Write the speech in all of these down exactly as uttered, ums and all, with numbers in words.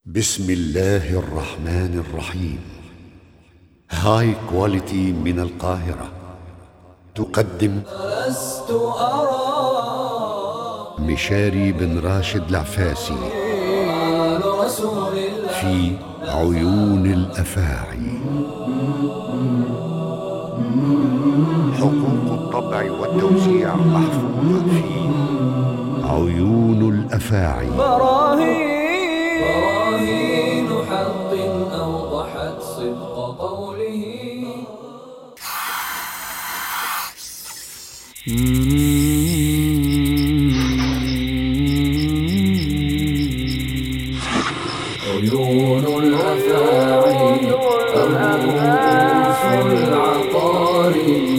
بسم الله الرحمن الرحيم. هاي كواليتي من القاهرة تقدم لست أرى مشاري بن راشد العفاسي في عيون الأفاعي. حقوق الطبع والتوزيع محفوظة في عيون الأفاعي. براهين براهين حق أوضحت صدق قوله. عيون الأفاعي الرؤوس العقارب.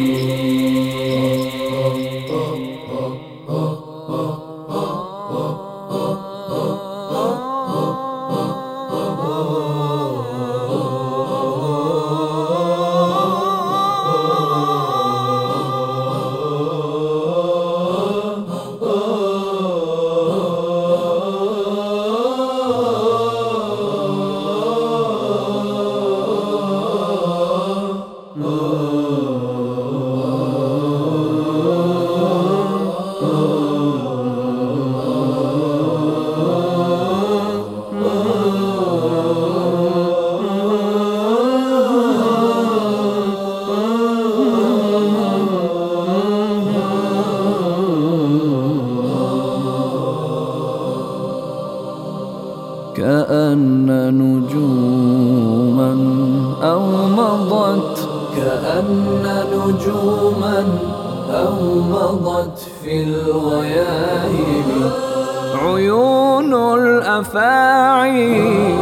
كأن نجوما أومضت كأن نجوما أومضت في الغياهب. عيون الأفاعي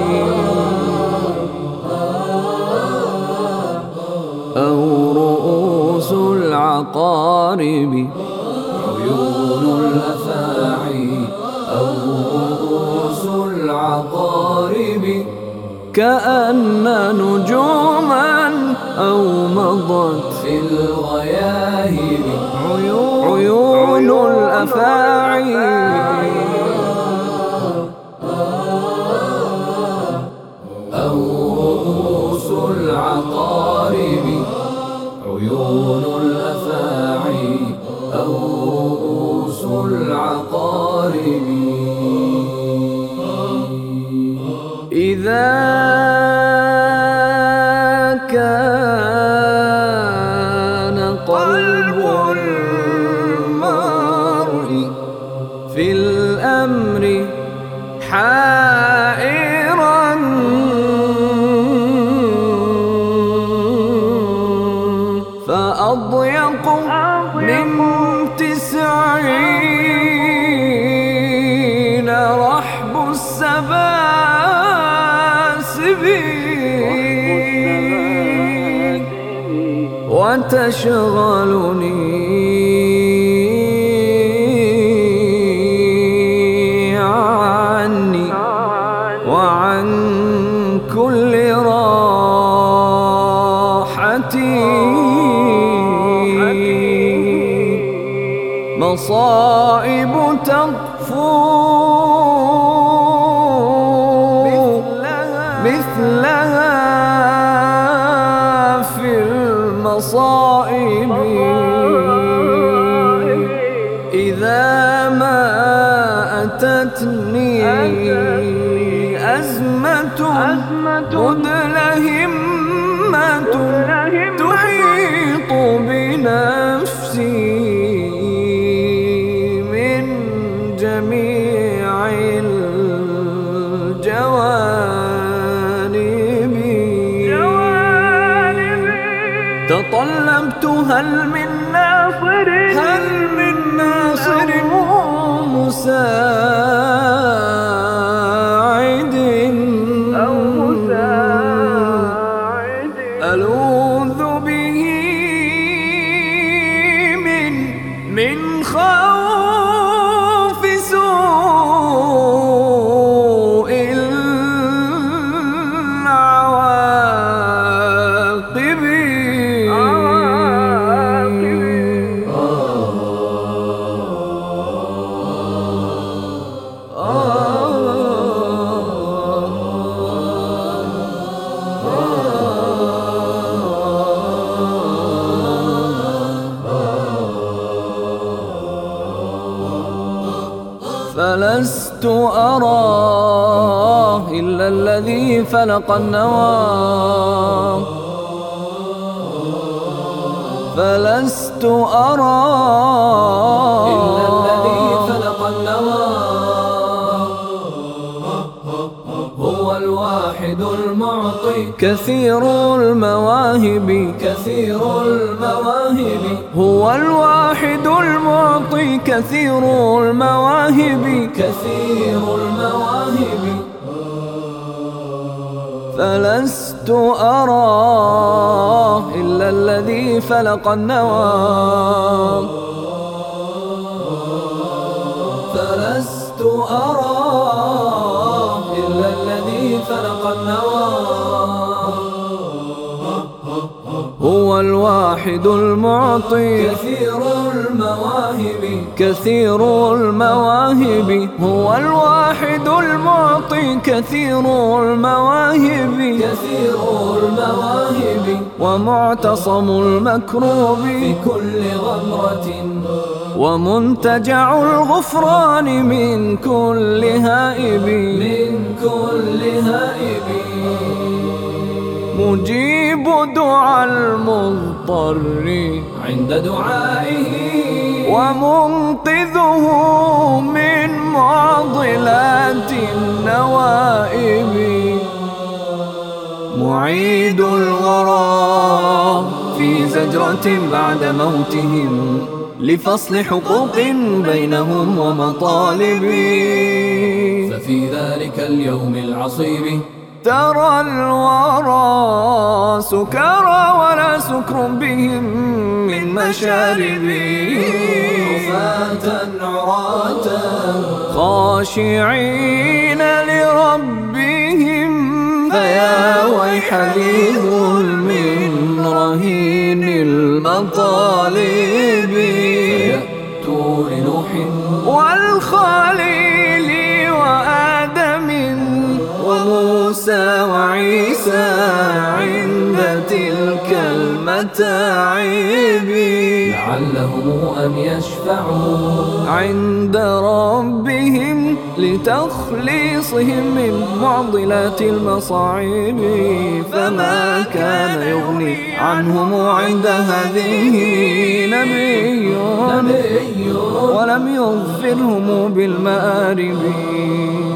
أو رؤوس العقارب. عيون الأفاعي أو رؤوس العقارب كأن نجوما أومضت في الغياهب. عيون الأفاعي أو رؤوس العقارب. عيون الأفاعي أو رؤوس العقارب. إذا كان قلب المرء في الأمر حائرا فأضيق من تسعين رحب السباسب وتشغلني عني وعن كل راحتي مصائب تطفو مثلها في المصائب. إذا ما أتتني أزمة مدلهمة تحيط بنفسي من جميع الجوانب. تطلبت هل من ناصر هل من ناصر مساعد أو مساعد ألوذ به من من خوف سوء العواقب. الذي فلق النوى فلست أرى إلا الذي فلق النوى هو الواحد المعطي كثير المواهب كثير المواهب هو الواحد المعطي كثير المواهب كثير المواهب فلست أرى إلا الذي فلق النوى فلست أرى إلا الذي فلق النوى هو الواحد المعطي كثير المواهب كثير المواهب هو الواحد المعطي كثير المواهب كثير المواهب ومعتصم المكروب في كل غمرة ومنتجع الغفران من كل هائب من كل هائب مجيب دعاء المضطر عند دعائه ومنقذه من معضلات النوائب معيد الورى في زجرة بعد موتهم لفصل حقوق بينهم ومطالب ففي ذلك اليوم العصيب ترى الورى سكارى ولا سكر بهم من مشارب رفاة عراة خاشعين لربهم فيا ويح ذي ظلم رهين المطالب يأتوا لنوح والخليل وآدم وموسى وعيسى عند تلك المتاعب لعلهم أن يشفعوا عند ربهم لتخليصهم من معضلات المصاعب فما كان يغني عنهم عند هذه نبي ولم يظفرهم بالمآرب